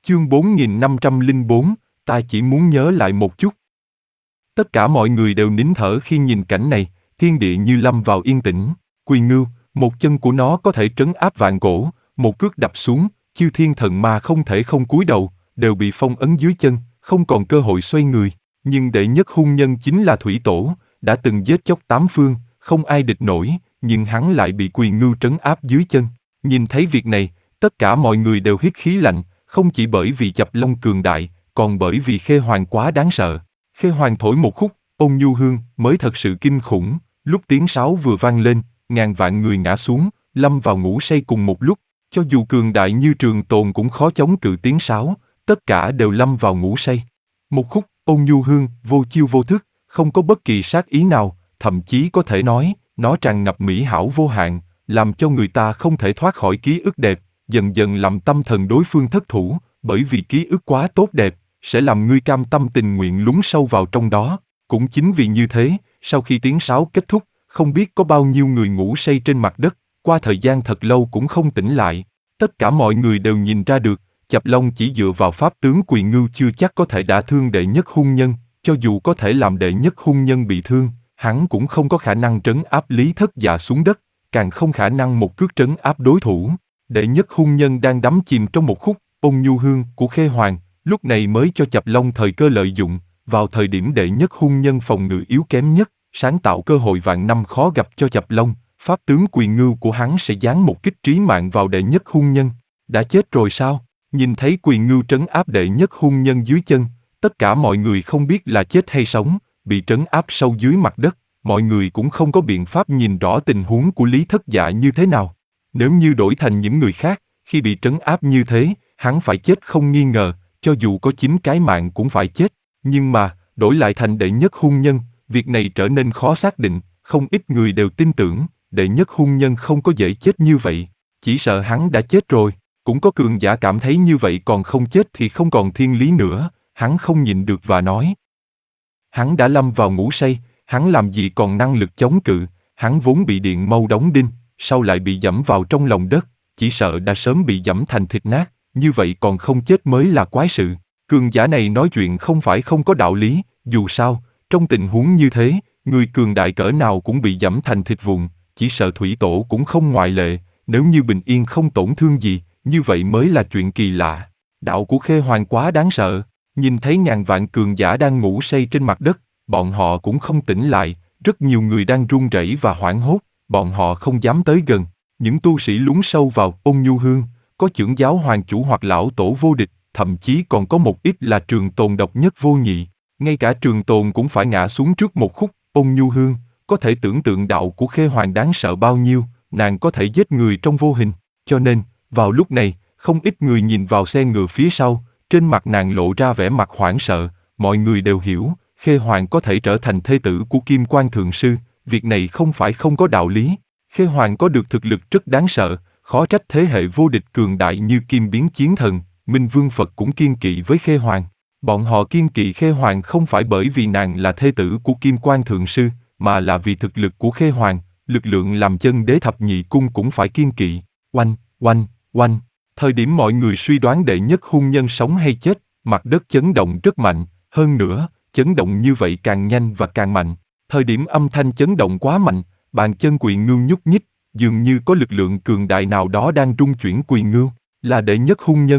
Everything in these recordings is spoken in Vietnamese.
Chương 4504, ta chỉ muốn nhớ lại một chút. Tất cả mọi người đều nín thở khi nhìn cảnh này, thiên địa như lâm vào yên tĩnh. Quỳ Ngưu, một chân của nó có thể trấn áp vạn cổ, một cước đập xuống, chư thiên thần ma không thể không cúi đầu, đều bị phong ấn dưới chân, không còn cơ hội xoay người. Nhưng đệ nhất hung nhân chính là Thủy Tổ, đã từng giết chóc tám phương, không ai địch nổi, nhưng hắn lại bị Quỳ Ngưu trấn áp dưới chân. Nhìn thấy việc này, tất cả mọi người đều hít khí lạnh, không chỉ bởi vì Chập Long cường đại, còn bởi vì Khê Hoàng quá đáng sợ. Khê Hoàng thổi một khúc, Ôn Nhu Hương mới thật sự kinh khủng, lúc tiếng sáo vừa vang lên, ngàn vạn người ngã xuống, lâm vào ngủ say cùng một lúc, cho dù cường đại như Trường Tồn cũng khó chống cự tiếng sáo, tất cả đều lâm vào ngủ say. Một khúc, Ôn Nhu Hương, vô chiêu vô thức, không có bất kỳ sát ý nào, thậm chí có thể nói, nó tràn ngập mỹ hảo vô hạn, làm cho người ta không thể thoát khỏi ký ức đẹp, dần dần làm tâm thần đối phương thất thủ, bởi vì ký ức quá tốt đẹp, sẽ làm ngươi cam tâm tình nguyện lún sâu vào trong đó. Cũng chính vì như thế, sau khi tiếng sáo kết thúc, không biết có bao nhiêu người ngủ say trên mặt đất, qua thời gian thật lâu cũng không tỉnh lại. Tất cả mọi người đều nhìn ra được, Chập Long chỉ dựa vào pháp tướng Quỳ Ngưu chưa chắc có thể đả thương đệ nhất hung nhân, cho dù có thể làm đệ nhất hung nhân bị thương, hắn cũng không có khả năng trấn áp Lý Thất Dạ xuống đất, càng không khả năng một cước trấn áp đối thủ. Đệ nhất hung nhân đang đắm chìm trong một khúc Ôn Nhu Hương của Khê Hoàng, lúc này mới cho Chập Long thời cơ lợi dụng, vào thời điểm đệ nhất hung nhân phòng ngự yếu kém nhất, sáng tạo cơ hội vạn năm khó gặp cho Chập Long, pháp tướng Quỳ Ngưu của hắn sẽ giáng một kích trí mạng vào đệ nhất hung nhân. Đã chết rồi sao? Nhìn thấy Quỳ Ngưu trấn áp đệ nhất hung nhân dưới chân, tất cả mọi người không biết là chết hay sống, bị trấn áp sâu dưới mặt đất, mọi người cũng không có biện pháp nhìn rõ tình huống của Lý Thất Dạ như thế nào. Nếu như đổi thành những người khác, khi bị trấn áp như thế, hắn phải chết không nghi ngờ, cho dù có 9 cái mạng cũng phải chết. Nhưng mà, đổi lại thành đệ nhất hung nhân, việc này trở nên khó xác định, không ít người đều tin tưởng, đệ nhất hung nhân không có dễ chết như vậy, chỉ sợ hắn đã chết rồi. Cũng có cường giả cảm thấy như vậy còn không chết thì không còn thiên lý nữa, hắn không nhịn được và nói. Hắn đã lâm vào ngủ say, hắn làm gì còn năng lực chống cự, hắn vốn bị điện mâu đóng đinh, sau lại bị giẫm vào trong lòng đất, chỉ sợ đã sớm bị giẫm thành thịt nát, như vậy còn không chết mới là quái sự. Cường giả này nói chuyện không phải không có đạo lý, dù sao, trong tình huống như thế, người cường đại cỡ nào cũng bị giẫm thành thịt vụn, chỉ sợ Thủy Tổ cũng không ngoại lệ, nếu như bình yên không tổn thương gì, như vậy mới là chuyện kỳ lạ. Đạo của Khê Hoàng quá đáng sợ, nhìn thấy ngàn vạn cường giả đang ngủ say trên mặt đất, bọn họ cũng không tỉnh lại, rất nhiều người đang run rẩy và hoảng hốt, bọn họ không dám tới gần. Những tu sĩ lún sâu vào Ôn Nhu Hương, có chưởng giáo hoàng chủ hoặc lão tổ vô địch, thậm chí còn có một ít là Trường Tồn độc nhất vô nhị. Ngay cả Trường Tồn cũng phải ngã xuống trước một khúc Ôn Nhu Hương, có thể tưởng tượng đạo của Khê Hoàng đáng sợ bao nhiêu, nàng có thể giết người trong vô hình. Cho nên, vào lúc này, không ít người nhìn vào xe ngựa phía sau, trên mặt nàng lộ ra vẻ mặt hoảng sợ, mọi người đều hiểu, Khê Hoàng có thể trở thành thê tử của Kim Quan Thượng Sư, việc này không phải không có đạo lý. Khê Hoàng có được thực lực rất đáng sợ, khó trách thế hệ vô địch cường đại như Kim Biến Chiến Thần, Minh Vương Phật cũng kiên kỵ với Khê Hoàng. Bọn họ kiên kỵ Khê Hoàng không phải bởi vì nàng là thê tử của Kim Quan Thượng Sư, mà là vì thực lực của Khê Hoàng, lực lượng làm chân đế thập nhị cung cũng phải kiên kỵ. Oanh, oanh, oanh. Thời điểm mọi người suy đoán đệ nhất hung nhân sống hay chết, mặt đất chấn động rất mạnh, hơn nữa, chấn động như vậy càng nhanh và càng mạnh. Thời điểm âm thanh chấn động quá mạnh, bàn chân Quỳ Ngưu nhúc nhích, dường như có lực lượng cường đại nào đó đang rung chuyển Quỳ Ngưu, là đệ nhất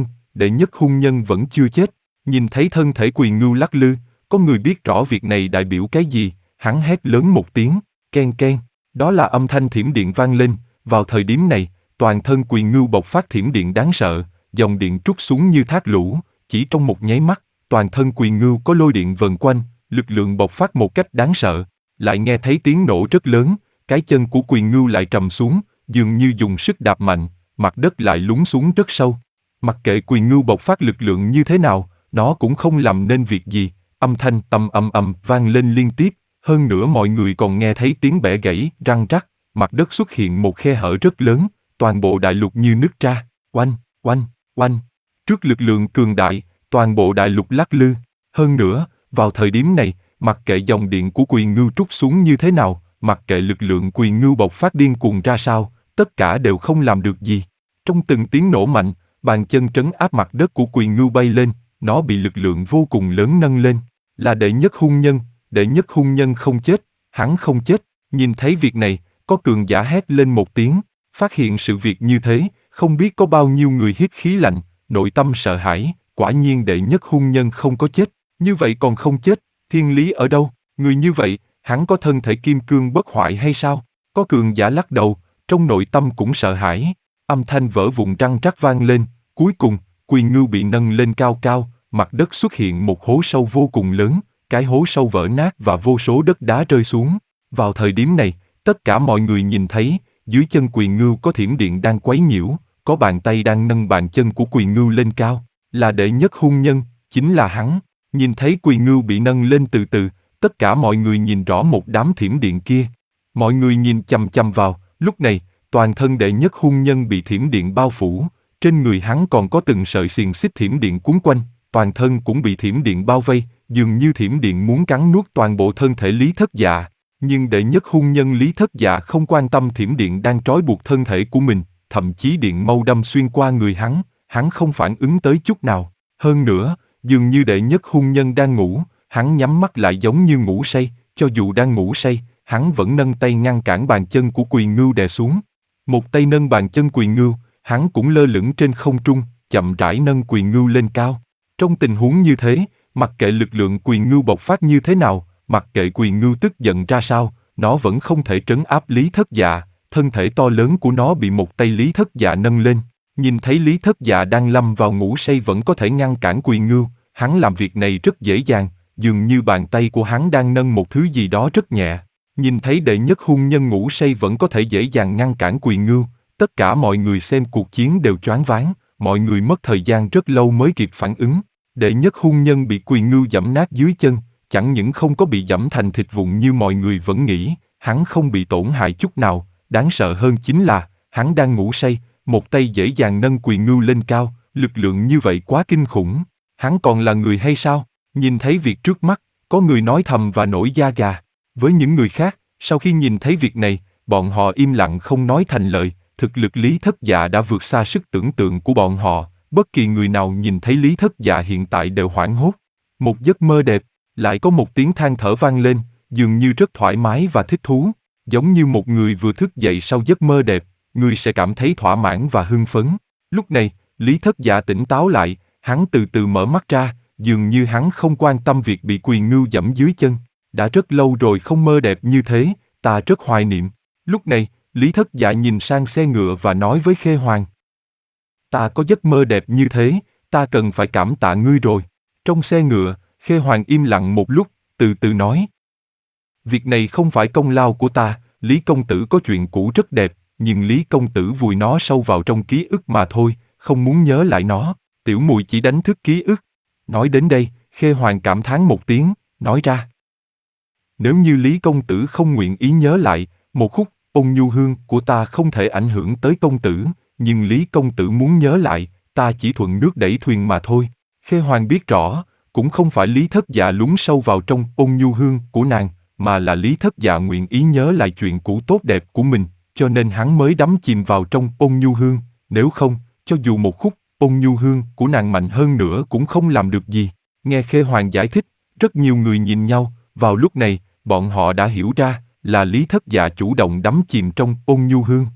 hung nhân vẫn chưa chết. Nhìn thấy thân thể Quỳ Ngưu lắc lư, có người biết rõ việc này đại biểu cái gì, hắn hét lớn một tiếng, ken ken, đó là âm thanh thiểm điện vang lên, vào thời điểm này, toàn thân Quỳ Ngưu bộc phát thiểm điện đáng sợ, dòng điện trút xuống như thác lũ, chỉ trong một nháy mắt, toàn thân Quỳ Ngưu có lôi điện vần quanh, lực lượng bộc phát một cách đáng sợ. Lại nghe thấy tiếng nổ rất lớn, cái chân của Quỳ Ngưu lại trầm xuống, dường như dùng sức đạp mạnh, mặt đất lại lún xuống rất sâu. Mặc kệ Quỳ Ngưu bộc phát lực lượng như thế nào, nó cũng không làm nên việc gì, âm thanh ầm vang lên liên tiếp, hơn nữa mọi người còn nghe thấy tiếng bẻ gãy, răng rắc, mặt đất xuất hiện một khe hở rất lớn, toàn bộ đại lục như nứt ra, oanh, oanh, oanh. Trước lực lượng cường đại, toàn bộ đại lục lắc lư, hơn nữa, vào thời điểm này, mặc kệ dòng điện của Quỳ Ngưu trút xuống như thế nào, mặc kệ lực lượng Quỳ Ngưu bộc phát điên cuồng ra sao, tất cả đều không làm được gì. Trong từng tiếng nổ mạnh, Bàn chân trấn áp mặt đất của Quỳ Ngưu bay lên, nó bị lực lượng vô cùng lớn nâng lên. Là đệ nhất hung nhân không chết, hắn không chết. Nhìn thấy việc này, có cường giả hét lên một tiếng. Phát hiện sự việc như thế, không biết có bao nhiêu người hít khí lạnh, nội tâm sợ hãi. Quả nhiên đệ nhất hung nhân không có chết. Như vậy còn không chết, thiên lý ở đâu? Người như vậy, hắn có thân thể kim cương bất hoại hay sao? Có cường giả lắc đầu, trong nội tâm cũng sợ hãi. Âm thanh vỡ vụn răng rắc vang lên. Cuối cùng, Quỳ Ngưu bị nâng lên cao cao, mặt đất xuất hiện một hố sâu vô cùng lớn, cái hố sâu vỡ nát và vô số đất đá rơi xuống. Vào thời điểm này, tất cả mọi người nhìn thấy, dưới chân Quỳ Ngưu có thiểm điện đang quấy nhiễu, có bàn tay đang nâng bàn chân của Quỳ Ngưu lên cao, là đệ nhất hung nhân, chính là hắn. Nhìn thấy Quỳ Ngưu bị nâng lên từ từ, tất cả mọi người nhìn rõ một đám thiểm điện kia. Mọi người nhìn chằm chằm vào, lúc này, toàn thân đệ nhất hung nhân bị thiểm điện bao phủ, trên người hắn còn có từng sợi xiềng xích thiểm điện cuốn quanh, toàn thân cũng bị thiểm điện bao vây, dường như thiểm điện muốn cắn nuốt toàn bộ thân thể Lý Thất Dạ. Nhưng đệ nhất hung nhân Lý Thất Dạ không quan tâm thiểm điện đang trói buộc thân thể của mình, thậm chí điện mâu đâm xuyên qua người hắn không phản ứng tới chút nào. Hơn nữa, dường như đệ nhất hung nhân đang ngủ, hắn nhắm mắt lại giống như ngủ say, cho dù đang ngủ say, hắn vẫn nâng tay ngăn cản bàn chân của Quỳ Ngưu đè xuống. Một tay nâng bàn chân Quỳ Ngưu, hắn cũng lơ lửng trên không trung, chậm rãi nâng Quỳ Ngưu lên cao. Trong tình huống như thế, mặc kệ lực lượng Quỳ Ngưu bộc phát như thế nào, mặc kệ Quỳ Ngưu tức giận ra sao, nó vẫn không thể trấn áp Lý Thất Dạ, thân thể to lớn của nó bị một tay Lý Thất Dạ nâng lên. Nhìn thấy Lý Thất Dạ đang lâm vào ngủ say vẫn có thể ngăn cản Quỳ Ngưu, hắn làm việc này rất dễ dàng, dường như bàn tay của hắn đang nâng một thứ gì đó rất nhẹ. Nhìn thấy đệ nhất hung nhân ngủ say vẫn có thể dễ dàng ngăn cản Quỳ Ngưu, tất cả mọi người xem cuộc chiến đều choáng váng, mọi người mất thời gian rất lâu mới kịp phản ứng. Đệ nhất hung nhân bị Quỳ Ngưu giẫm nát dưới chân, chẳng những không có bị giẫm thành thịt vụn như mọi người vẫn nghĩ, hắn không bị tổn hại chút nào, đáng sợ hơn chính là, hắn đang ngủ say, một tay dễ dàng nâng Quỳ Ngưu lên cao, lực lượng như vậy quá kinh khủng. Hắn còn là người hay sao? Nhìn thấy việc trước mắt, có người nói thầm và nổi da gà. Với những người khác, sau khi nhìn thấy việc này, bọn họ im lặng không nói thành lời, thực lực Lý Thất Dạ đã vượt xa sức tưởng tượng của bọn họ, bất kỳ người nào nhìn thấy Lý Thất Dạ hiện tại đều hoảng hốt. Một giấc mơ đẹp, lại có một tiếng than thở vang lên, dường như rất thoải mái và thích thú, giống như một người vừa thức dậy sau giấc mơ đẹp, người sẽ cảm thấy thỏa mãn và hưng phấn. Lúc này, Lý Thất Dạ tỉnh táo lại, hắn từ từ mở mắt ra, dường như hắn không quan tâm việc bị Quỳ Ngưu giẫm dưới chân. Đã rất lâu rồi không mơ đẹp như thế, ta rất hoài niệm. Lúc này, Lý Thất Dạ nhìn sang xe ngựa và nói với Khê Hoàng. Ta có giấc mơ đẹp như thế, ta cần phải cảm tạ ngươi rồi. Trong xe ngựa, Khê Hoàng im lặng một lúc, từ từ nói. Việc này không phải công lao của ta, Lý công tử có chuyện cũ rất đẹp, nhưng Lý công tử vùi nó sâu vào trong ký ức mà thôi, không muốn nhớ lại nó, tiểu muội chỉ đánh thức ký ức. Nói đến đây, Khê Hoàng cảm thán một tiếng, nói ra. Nếu như Lý công tử không nguyện ý nhớ lại, một khúc ôn nhu hương của ta không thể ảnh hưởng tới công tử, nhưng Lý công tử muốn nhớ lại, ta chỉ thuận nước đẩy thuyền mà thôi. Khê Hoàng biết rõ, cũng không phải Lý Thất Dạ lún sâu vào trong ôn nhu hương của nàng, mà là Lý Thất Dạ nguyện ý nhớ lại chuyện cũ tốt đẹp của mình, cho nên hắn mới đắm chìm vào trong ôn nhu hương, nếu không, cho dù một khúc ôn nhu hương của nàng mạnh hơn nữa cũng không làm được gì. Nghe Khê Hoàng giải thích, rất nhiều người nhìn nhau, vào lúc này, bọn họ đã hiểu ra, là Lý Thất Dạ chủ động đắm chìm trong ôn nhu hương.